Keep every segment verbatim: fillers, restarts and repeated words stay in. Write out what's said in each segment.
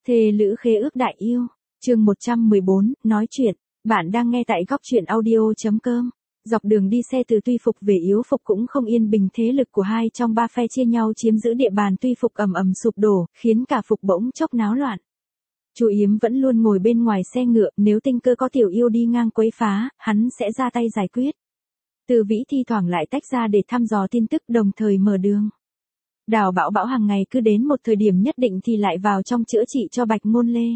Thề lữ khế ước đại yêu, chương một trăm mười bốn, nói chuyện, bạn đang nghe tại góc truyện audio.com. Dọc đường đi xe từ Tuy Phục về Yếu Phục cũng không yên bình, thế lực của hai trong ba phe chia nhau chiếm giữ địa bàn Tuy Phục ầm ầm sụp đổ, khiến cả Phục bỗng chốc náo loạn. Chu Yếm vẫn luôn ngồi bên ngoài xe ngựa, nếu tình cơ có tiểu yêu đi ngang quấy phá, hắn sẽ ra tay giải quyết. Từ Vĩ thi thoảng lại tách ra để thăm dò tin tức, đồng thời mở đường. Đào Bảo Bảo hàng ngày cứ đến một thời điểm nhất định thì lại vào trong chữa trị cho Bạch Ngôn Lê.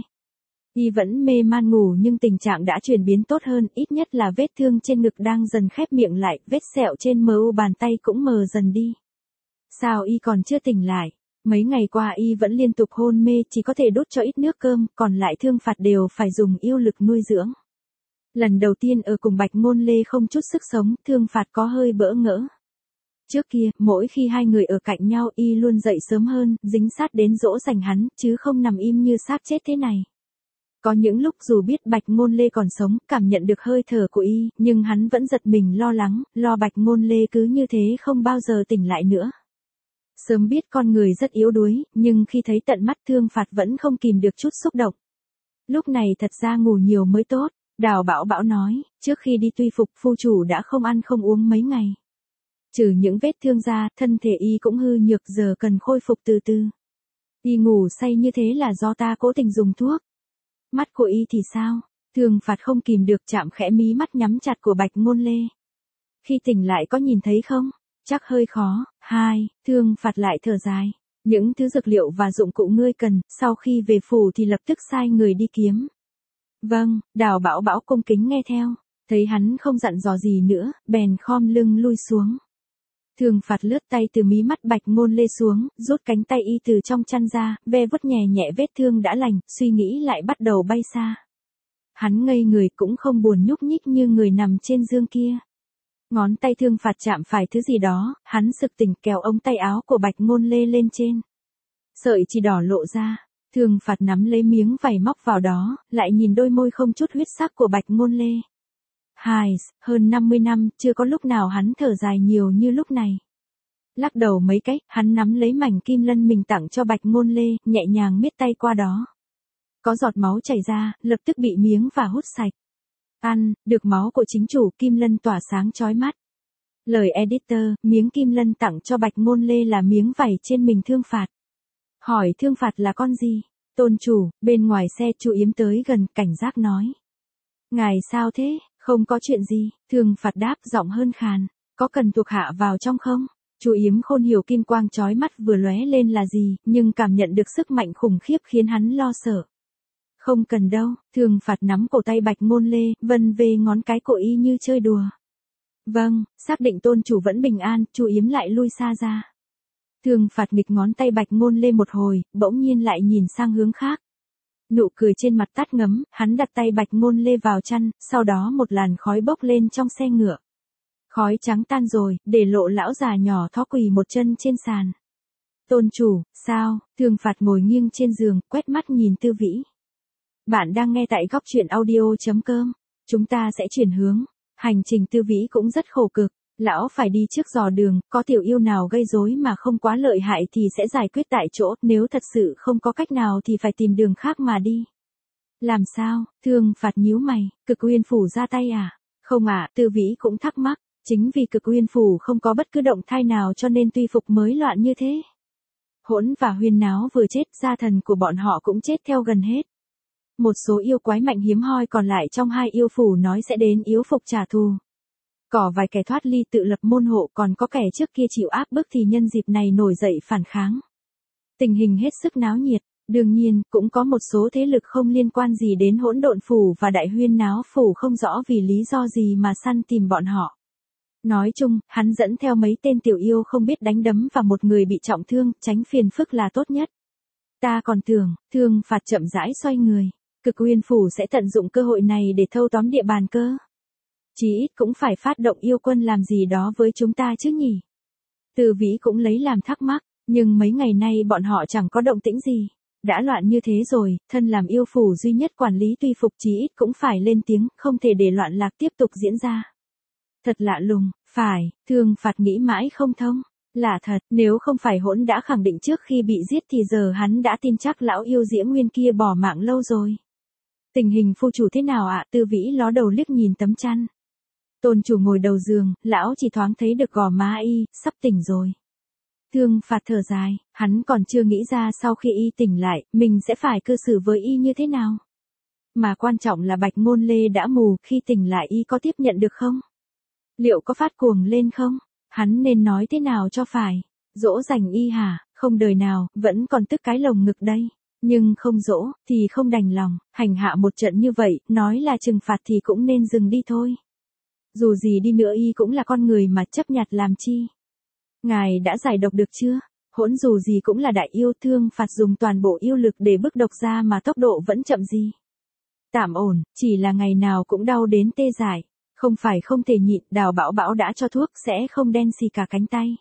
Y vẫn mê man ngủ nhưng tình trạng đã chuyển biến tốt hơn, ít nhất là vết thương trên ngực đang dần khép miệng lại, vết sẹo trên mờ u bàn tay cũng mờ dần đi. Sao Y còn chưa tỉnh lại? Mấy ngày qua Y vẫn liên tục hôn mê, chỉ có thể đút cho ít nước cơm, còn lại Thương Phạt đều phải dùng yêu lực nuôi dưỡng. Lần đầu tiên ở cùng Bạch Ngôn Lê không chút sức sống, Thương Phạt có hơi bỡ ngỡ. Trước kia, mỗi khi hai người ở cạnh nhau Y luôn dậy sớm hơn, dính sát đến dỗ dành hắn, chứ không nằm im như xác chết thế này. Có những lúc dù biết Bạch Ngôn Lê còn sống, cảm nhận được hơi thở của Y, nhưng hắn vẫn giật mình lo lắng, lo Bạch Ngôn Lê cứ như thế không bao giờ tỉnh lại nữa. Sớm biết con người rất yếu đuối, nhưng khi thấy tận mắt Thương Phạt vẫn không kìm được chút xúc động. Lúc này thật ra ngủ nhiều mới tốt, Đào Bảo Bảo nói, trước khi đi Tuy Phục phu chủ đã không ăn không uống mấy ngày. Trừ những vết thương ra, thân thể Y cũng hư nhược, giờ cần khôi phục từ từ. Y ngủ say như thế là do ta cố tình dùng thuốc. Mắt của Y thì sao? Thương Phạt không kìm được chạm khẽ mí mắt nhắm chặt của Bạch Ngôn Lê. Khi tỉnh lại có nhìn thấy không? Chắc hơi khó. Hai, Thương Phạt lại thở dài. Những thứ dược liệu và dụng cụ ngươi cần, sau khi về phủ thì lập tức sai người đi kiếm. Vâng, Đào Bảo Bảo cung kính nghe theo. Thấy hắn không dặn dò gì nữa, bèn khom lưng lui xuống. Thương Phạt lướt tay từ mí mắt Bạch Ngôn Lê xuống, rút cánh tay Y từ trong chăn ra, ve vuốt nhẹ nhẹ vết thương đã lành, suy nghĩ lại bắt đầu bay xa. Hắn ngây người cũng không buồn nhúc nhích như người nằm trên giường kia. Ngón tay Thương Phạt chạm phải thứ gì đó, hắn sực tỉnh, kéo ống tay áo của Bạch Ngôn Lê lên trên. Sợi chỉ đỏ lộ ra, Thương Phạt nắm lấy miếng vải móc vào đó, lại nhìn đôi môi không chút huyết sắc của Bạch Ngôn Lê. Hai, hơn năm mươi năm, chưa có lúc nào hắn thở dài nhiều như lúc này. Lắc đầu mấy cái, hắn nắm lấy mảnh kim lân mình tặng cho Bạch Ngôn Lê, nhẹ nhàng miết tay qua đó. Có giọt máu chảy ra, lập tức bị miếng và hút sạch. Ăn, được máu của chính chủ, kim lân tỏa sáng chói mắt. Lời editor, miếng kim lân tặng cho Bạch Ngôn Lê là miếng vảy trên mình Thương Phạt. Hỏi Thương Phạt là con gì? Tôn chủ, bên ngoài xe Chu Yếm tới gần, cảnh giác nói. Ngài sao thế? Không có chuyện gì, Thương Phạt đáp giọng hơn khàn, có cần thuộc hạ vào trong không? Chu Yếm khôn hiểu kim quang chói mắt vừa lóe lên là gì, nhưng cảm nhận được sức mạnh khủng khiếp khiến hắn lo sợ. Không cần đâu, Thương Phạt nắm cổ tay Bạch Ngôn Lê, vân về ngón cái của Y như chơi đùa. Vâng, xác định tôn chủ vẫn bình an, Chu Yếm lại lui xa ra. Thương Phạt nghịch ngón tay Bạch Ngôn Lê một hồi, bỗng nhiên lại nhìn sang hướng khác. Nụ cười trên mặt tắt ngấm, hắn đặt tay Bạch Ngôn Lê vào chăn, sau đó một làn khói bốc lên trong xe ngựa. Khói trắng tan rồi, để lộ lão già nhỏ thó quỳ một chân trên sàn. Tôn chủ, sao? Thương Phạt ngồi nghiêng trên giường, quét mắt nhìn Tư Vĩ. Bạn đang nghe tại góc truyện audio.com. Chúng ta sẽ chuyển hướng. Hành trình Tư Vĩ cũng rất khổ cực. Lão phải đi trước dò đường, có tiểu yêu nào gây rối mà không quá lợi hại thì sẽ giải quyết tại chỗ, nếu thật sự không có cách nào thì phải tìm đường khác mà đi. Làm sao? Thương Phạt nhíu mày, Cực Uyên Phủ ra tay à? Không ạ, à, Tư Vĩ cũng thắc mắc, chính vì Cực Uyên Phủ không có bất cứ động thái nào cho nên Tuy Phục mới loạn như thế. Hỗn và Huyên Náo vừa chết, gia thần của bọn họ cũng chết theo gần hết. Một số yêu quái mạnh hiếm hoi còn lại trong hai yêu phủ nói sẽ đến Yếu Phục trả thù. Có vài kẻ thoát ly tự lập môn hộ, còn có kẻ trước kia chịu áp bức thì nhân dịp này nổi dậy phản kháng. Tình hình hết sức náo nhiệt, đương nhiên, cũng có một số thế lực không liên quan gì đến Hỗn Độn Phủ và Đại Huyên Náo Phủ không rõ vì lý do gì mà săn tìm bọn họ. Nói chung, hắn dẫn theo mấy tên tiểu yêu không biết đánh đấm và một người bị trọng thương, tránh phiền phức là tốt nhất. Ta còn tưởng, Thương Phạt chậm rãi xoay người, Cực Uyên Phủ sẽ tận dụng cơ hội này để thâu tóm địa bàn cơ. Chí ít cũng phải phát động yêu quân làm gì đó với chúng ta chứ nhỉ? Từ Vĩ cũng lấy làm thắc mắc, nhưng mấy ngày nay bọn họ chẳng có động tĩnh gì. Đã loạn như thế rồi, thân làm yêu phủ duy nhất quản lý Tuy Phục chí ít cũng phải lên tiếng, không thể để loạn lạc tiếp tục diễn ra. Thật lạ lùng, phải, Thương Phạt nghĩ mãi không thông. Lạ thật, nếu không phải hỗn đã khẳng định trước khi bị giết thì giờ hắn đã tin chắc lão yêu Diễm Nguyên kia bỏ mạng lâu rồi. Tình hình phu chủ thế nào ạ? Tư Vĩ ló đầu liếc nhìn tấm chăn. Tôn chủ ngồi đầu giường, lão chỉ thoáng thấy được gò má y, sắp tỉnh rồi. Thương Phạt thở dài, hắn còn chưa nghĩ ra sau khi y tỉnh lại, mình sẽ phải cư xử với y như thế nào. Mà quan trọng là Bạch Ngôn Lê đã mù, khi tỉnh lại y có tiếp nhận được không? Liệu có phát cuồng lên không? Hắn nên nói thế nào cho phải? Dỗ dành y hả? Không đời nào, vẫn còn tức cái lồng ngực đây. Nhưng không dỗ, thì không đành lòng, hành hạ một trận như vậy, nói là trừng phạt thì cũng nên dừng đi thôi. Dù gì đi nữa y cũng là con người mà chấp nhặt làm chi. Ngài đã giải độc được chưa? Hỗn dù gì cũng là đại yêu, Thương Phạt dùng toàn bộ yêu lực để bức độc ra mà tốc độ vẫn chậm gì. Tạm ổn, chỉ là ngày nào cũng đau đến tê dại. Không phải không thể nhịn, Đào Bảo Bảo đã cho thuốc sẽ không đen xì cả cánh tay.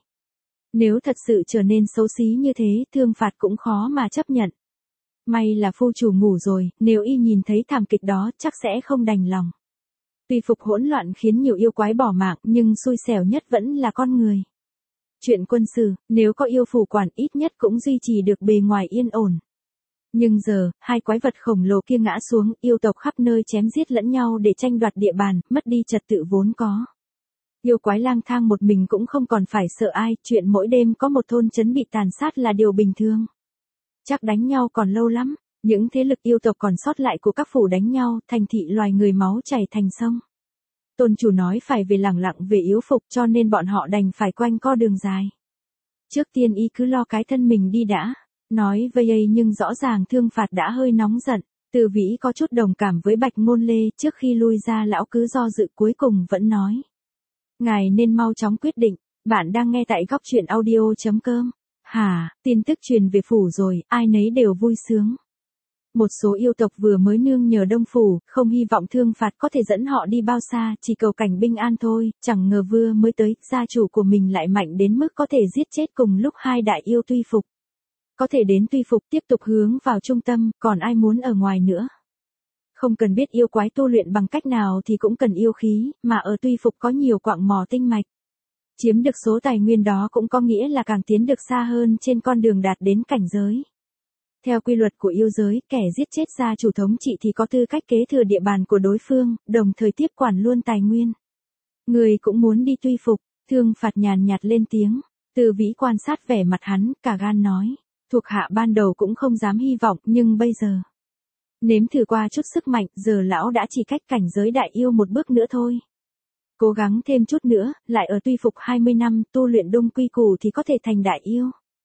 Nếu thật sự trở nên xấu xí như thế, Thương Phạt cũng khó mà chấp nhận. May là phu chủ ngủ rồi, nếu y nhìn thấy thảm kịch đó chắc sẽ không đành lòng. Tuy phục hỗn loạn khiến nhiều yêu quái bỏ mạng, nhưng xui xẻo nhất vẫn là con người. Chuyện quân sự, nếu có yêu phù quản ít nhất cũng duy trì được bề ngoài yên ổn. Nhưng giờ, hai quái vật khổng lồ kia ngã xuống, yêu tộc khắp nơi chém giết lẫn nhau để tranh đoạt địa bàn, mất đi trật tự vốn có. Yêu quái lang thang một mình cũng không còn phải sợ ai, chuyện mỗi đêm có một thôn trấn bị tàn sát là điều bình thường. Chắc đánh nhau còn lâu lắm, những thế lực yêu tộc còn sót lại của các phủ đánh nhau, thành thị loài người máu chảy thành sông. Tôn chủ nói phải về lẳng lặng về yếu phục cho nên bọn họ đành phải quanh co đường dài. Trước tiên y cứ lo cái thân mình đi đã. Nói vây ấy nhưng rõ ràng Thương Phạt đã hơi nóng giận. Từ Vĩ có chút đồng cảm với Bạch Ngôn Lê, trước khi lui ra lão cứ do dự cuối cùng vẫn nói. Ngài nên mau chóng quyết định, bạn đang nghe tại góc truyện audio.com. Hả, tin tức truyền về phủ rồi, ai nấy đều vui sướng. Một số yêu tộc vừa mới nương nhờ Đông Phủ, không hy vọng Thương Phạt có thể dẫn họ đi bao xa, chỉ cầu cảnh bình an thôi, chẳng ngờ vừa mới tới, gia chủ của mình lại mạnh đến mức có thể giết chết cùng lúc hai đại yêu Tuy Phục. Có thể đến Tuy Phục tiếp tục hướng vào trung tâm, còn ai muốn ở ngoài nữa. Không cần biết yêu quái tu luyện bằng cách nào thì cũng cần yêu khí, mà ở Tuy Phục có nhiều quặng mỏ tinh mạch. Chiếm được số tài nguyên đó cũng có nghĩa là càng tiến được xa hơn trên con đường đạt đến cảnh giới. Theo quy luật của yêu giới, kẻ giết chết gia chủ thống trị thì có tư cách kế thừa địa bàn của đối phương, đồng thời tiếp quản luôn tài nguyên. Người cũng muốn đi Tuy Phục, Thương Phạt nhàn nhạt lên tiếng. Từ Vĩ quan sát vẻ mặt hắn, cả gan nói. Thuộc hạ ban đầu cũng không dám hy vọng, nhưng bây giờ. Nếm thử qua chút sức mạnh, giờ lão đã chỉ cách cảnh giới đại yêu một bước nữa thôi. Cố gắng thêm chút nữa, lại ở Tuy Phục hai mươi năm, tu luyện đông quy củ thì có thể thành đại yêu.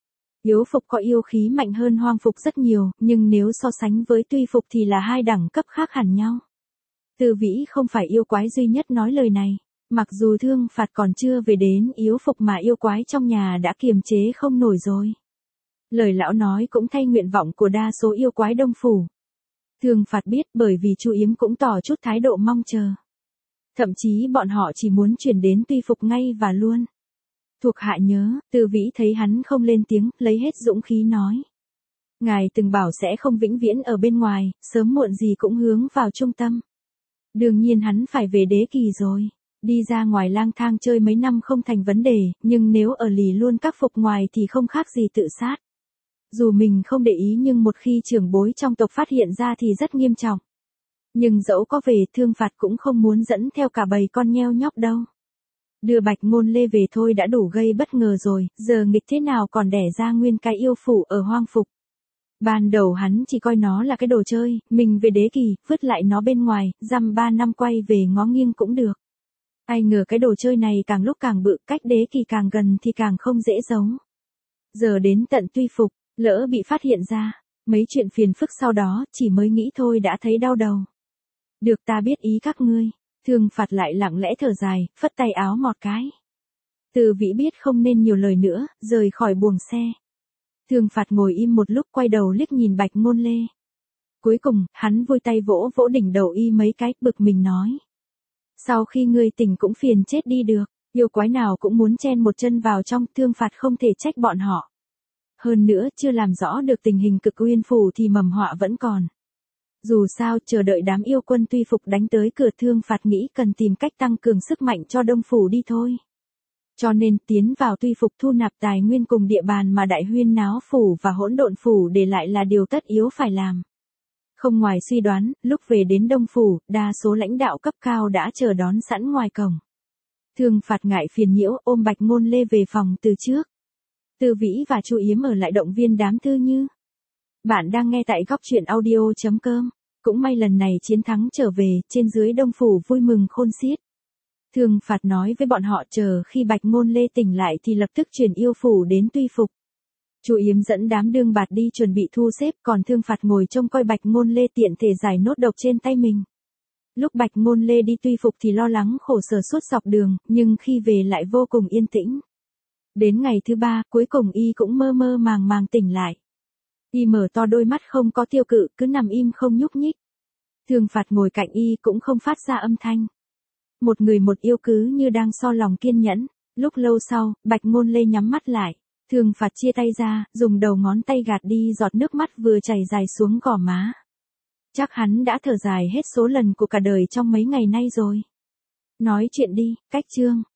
Yếu Phục có yêu khí mạnh hơn Hoang Phục rất nhiều, nhưng nếu so sánh với Tuy Phục thì là hai đẳng cấp khác hẳn nhau. Từ Vĩ không phải yêu quái duy nhất nói lời này. Mặc dù Thương Phạt còn chưa về đến Yếu Phục mà yêu quái trong nhà đã kiềm chế không nổi rồi. Lời lão nói cũng thay nguyện vọng của đa số yêu quái Đông Phủ. Thương Phạt biết bởi vì Chu Yếm cũng tỏ chút thái độ mong chờ. Thậm chí bọn họ chỉ muốn chuyển đến Tuy Phục ngay và luôn. Thuộc hạ nhớ, Từ Vĩ thấy hắn không lên tiếng, lấy hết dũng khí nói. Ngài từng bảo sẽ không vĩnh viễn ở bên ngoài, sớm muộn gì cũng hướng vào trung tâm. Đương nhiên hắn phải về đế kỳ rồi. Đi ra ngoài lang thang chơi mấy năm không thành vấn đề, nhưng nếu ở lì luôn các phục ngoài thì không khác gì tự sát. Dù mình không để ý nhưng một khi trưởng bối trong tộc phát hiện ra thì rất nghiêm trọng. Nhưng dẫu có về, Thương Phạt cũng không muốn dẫn theo cả bầy con nheo nhóc đâu. Đưa Bạch Ngôn Lê về thôi đã đủ gây bất ngờ rồi, giờ nghịch thế nào còn đẻ ra nguyên cái yêu phủ ở Hoang Phục. Ban đầu hắn chỉ coi nó là cái đồ chơi, mình về đế kỳ, vứt lại nó bên ngoài, dăm ba năm quay về ngó nghiêng cũng được. Ai ngờ cái đồ chơi này càng lúc càng bự, cách đế kỳ càng gần thì càng không dễ giấu. Giờ đến tận Tuy Phục, lỡ bị phát hiện ra, mấy chuyện phiền phức sau đó, chỉ mới nghĩ thôi đã thấy đau đầu. Được, ta biết ý các ngươi. Thương Phạt lại lặng lẽ thở dài, phất tay áo một cái. Từ Vĩ biết không nên nhiều lời nữa, rời khỏi buồng xe. Thương Phạt ngồi im một lúc, quay đầu liếc nhìn Bạch Ngôn Lê. Cuối cùng, hắn vôi tay vỗ vỗ đỉnh đầu y mấy cái, bực mình nói. Sau khi ngươi tỉnh cũng phiền chết đi được, yêu quái nào cũng muốn chen một chân vào trong, Thương Phạt không thể trách bọn họ. Hơn nữa, chưa làm rõ được tình hình Cực Uyên Phủ thì mầm họa vẫn còn. Dù sao, chờ đợi đám yêu quân Tuy Phục đánh tới cửa, Thương Phạt nghĩ cần tìm cách tăng cường sức mạnh cho Đông Phủ đi thôi. Cho nên tiến vào Tuy Phục thu nạp tài nguyên cùng địa bàn mà Đại Huyên Náo Phủ và Hỗn Độn Phủ để lại là điều tất yếu phải làm. Không ngoài suy đoán, lúc về đến Đông Phủ, đa số lãnh đạo cấp cao đã chờ đón sẵn ngoài cổng. Thương Phạt ngại phiền nhiễu ôm Bạch Ngôn Lê về phòng từ trước. Tư Vĩ và Chu Yếm ở lại động viên đám Tư Như. Bạn đang nghe tại góc truyện audio chấm com. Cũng may lần này chiến thắng trở về, trên dưới Đông Phủ vui mừng khôn xiết. Thương Phạt nói với bọn họ chờ khi Bạch Ngôn Lê tỉnh lại thì lập tức chuyển yêu phủ đến Tuy Phục. Chu Yếm dẫn đám đương bạt đi chuẩn bị thu xếp, còn Thương Phạt ngồi trông coi Bạch Ngôn Lê tiện thể giải nốt độc trên tay mình. Lúc Bạch Ngôn Lê đi Tuy Phục thì lo lắng khổ sở suốt dọc đường, nhưng khi về lại vô cùng yên tĩnh. Đến ngày thứ ba, cuối cùng y cũng mơ mơ màng màng tỉnh lại. Y mở to đôi mắt không có tiêu cự, cứ nằm im không nhúc nhích. Thương Phạt ngồi cạnh y cũng không phát ra âm thanh. Một người một yêu cứ như đang so lòng kiên nhẫn. Lúc lâu sau, Bạch Ngôn Lê nhắm mắt lại. Thương Phạt chia tay ra, dùng đầu ngón tay gạt đi giọt nước mắt vừa chảy dài xuống gò má. Chắc hắn đã thở dài hết số lần của cả đời trong mấy ngày nay rồi. Nói chuyện đi, cách chương.